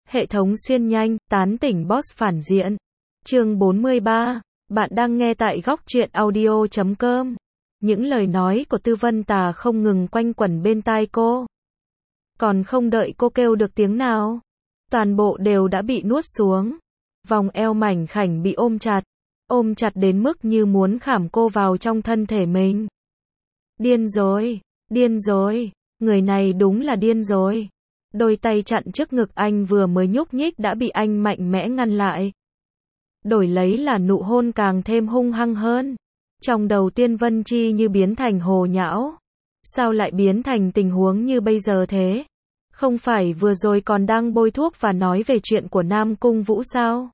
Hệ thống xuyên nhanh, tán tỉnh boss phản diện. Chương 43. Bạn đang nghe tại góc truyện audio.com. Những lời nói của Tư Vân Tà không ngừng quanh quẩn bên tai cô. Còn không đợi cô kêu được tiếng nào, toàn bộ đều đã bị nuốt xuống. Vòng eo mảnh khảnh bị ôm chặt đến mức như muốn khảm cô vào trong thân thể mình. Điên rồi, người này đúng là điên rồi. Đôi tay chặn trước ngực anh vừa mới nhúc nhích đã bị anh mạnh mẽ ngăn lại. Đổi lấy là nụ hôn càng thêm hung hăng hơn. Trong đầu Tiên Vân Chi như biến thành hồ nhão. Sao lại biến thành tình huống như bây giờ thế? Không phải vừa rồi còn đang bôi thuốc và nói về chuyện của Nam Cung Vũ sao?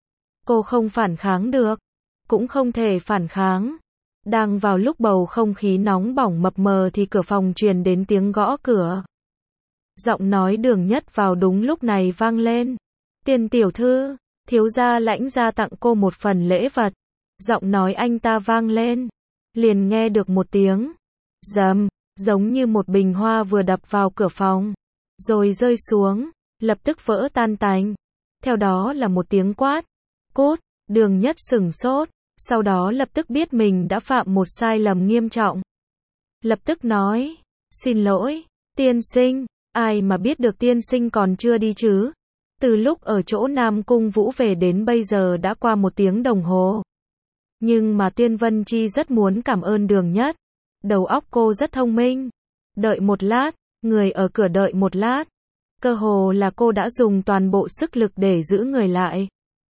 Cô không phản kháng được, cũng không thể phản kháng. Đang vào lúc bầu không khí nóng bỏng mập mờ thì cửa phòng truyền đến tiếng gõ cửa. Giọng nói Đường Nhất vào đúng lúc này vang lên. Tiên tiểu thư, thiếu gia Lãnh gia tặng cô một phần lễ vật. Giọng nói anh ta vang lên. Liền nghe được một tiếng rầm, giống như một bình hoa vừa đập vào cửa phòng, rồi rơi xuống, lập tức vỡ tan tành. Theo đó là một tiếng quát. Cút, Đường Nhất sửng sốt, sau đó lập tức biết mình đã phạm một sai lầm nghiêm trọng. Lập tức nói, xin lỗi, tiên sinh. Ai mà biết được tiên sinh còn chưa đi chứ? Từ lúc ở chỗ Nam Cung Vũ về đến bây giờ đã qua 1 tiếng đồng hồ. Nhưng mà Tiên Vân Chi rất muốn cảm ơn Đường Nhất. Đầu óc cô rất thông minh. Đợi một lát, người ở cửa đợi một lát. Cơ hồ là cô đã dùng toàn bộ sức lực để giữ người lại.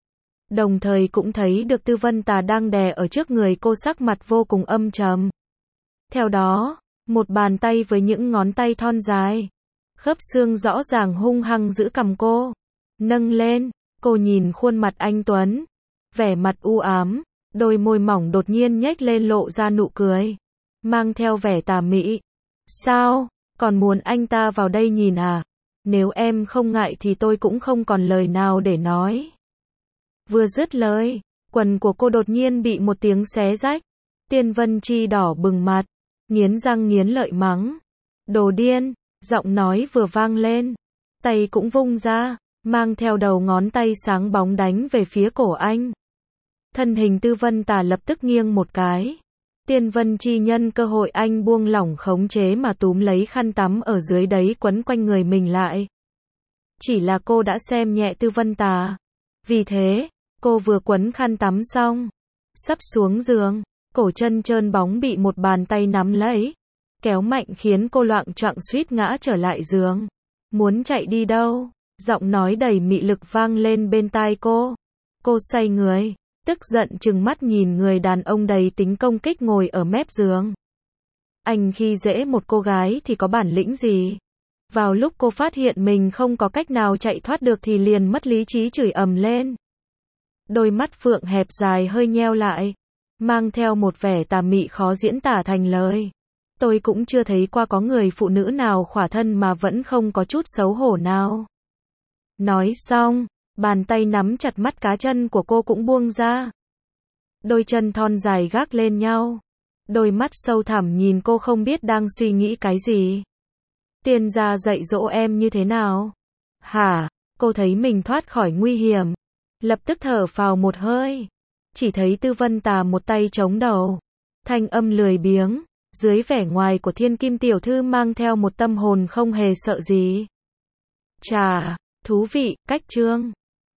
Đồng thời cũng thấy được Tư Vân Tà đang đè ở trước người cô, sắc mặt vô cùng âm trầm. Theo đó, một bàn tay với những ngón tay thon dài, khớp xương rõ ràng hung hăng giữ cằm cô. Nâng lên, cô nhìn khuôn mặt anh tuấn. Vẻ mặt u ám, đôi môi mỏng đột nhiên nhếch lên lộ ra nụ cười. Mang theo vẻ tà mị. Sao, còn muốn anh ta vào đây nhìn à? Nếu em không ngại thì tôi cũng không còn lời nào để nói. Vừa dứt lời, quần của cô đột nhiên bị một tiếng xé rách. Tiên Vân Chi đỏ bừng mặt, nghiến răng nghiến lợi mắng. Đồ điên, giọng nói vừa vang lên. Tay cũng vung ra, mang theo đầu ngón tay sáng bóng đánh về phía cổ anh. Thân hình Tư Vân Tà lập tức nghiêng một cái. Tiên Vân Chi nhân cơ hội anh buông lỏng khống chế mà túm lấy khăn tắm ở dưới đấy quấn quanh người mình lại. Chỉ là cô đã xem nhẹ Tư Vân Tà. Vì thế, cô vừa quấn khăn tắm xong, sắp xuống giường, cổ chân trơn bóng bị một bàn tay nắm lấy, kéo mạnh khiến cô loạng choạng suýt ngã trở lại giường. Muốn chạy đi đâu? Giọng nói đầy mị lực vang lên bên tai cô. Cô xoay người, tức giận trừng mắt nhìn người đàn ông đầy tính công kích ngồi ở mép giường. Anh khi dễ một cô gái thì có bản lĩnh gì? Vào lúc cô phát hiện mình không có cách nào chạy thoát được thì liền mất lý trí chửi ầm lên. Đôi mắt phượng hẹp dài hơi nheo lại, mang theo một vẻ tà mị khó diễn tả thành lời. Tôi cũng chưa thấy qua có người phụ nữ nào khỏa thân mà vẫn không có chút xấu hổ nào. Nói xong, bàn tay nắm chặt mắt cá chân của cô cũng buông ra. Đôi chân thon dài gác lên nhau. Đôi mắt sâu thẳm nhìn cô không biết đang suy nghĩ cái gì. Tiên gia dạy dỗ em như thế nào? Hả? Cô thấy mình thoát khỏi nguy hiểm. Lập tức thở phào một hơi. Chỉ thấy Tư Vân Tà một tay chống đầu. Thanh âm lười biếng. Dưới vẻ ngoài của thiên kim tiểu thư mang theo một tâm hồn không hề sợ gì. Chà, thú vị, cách chương.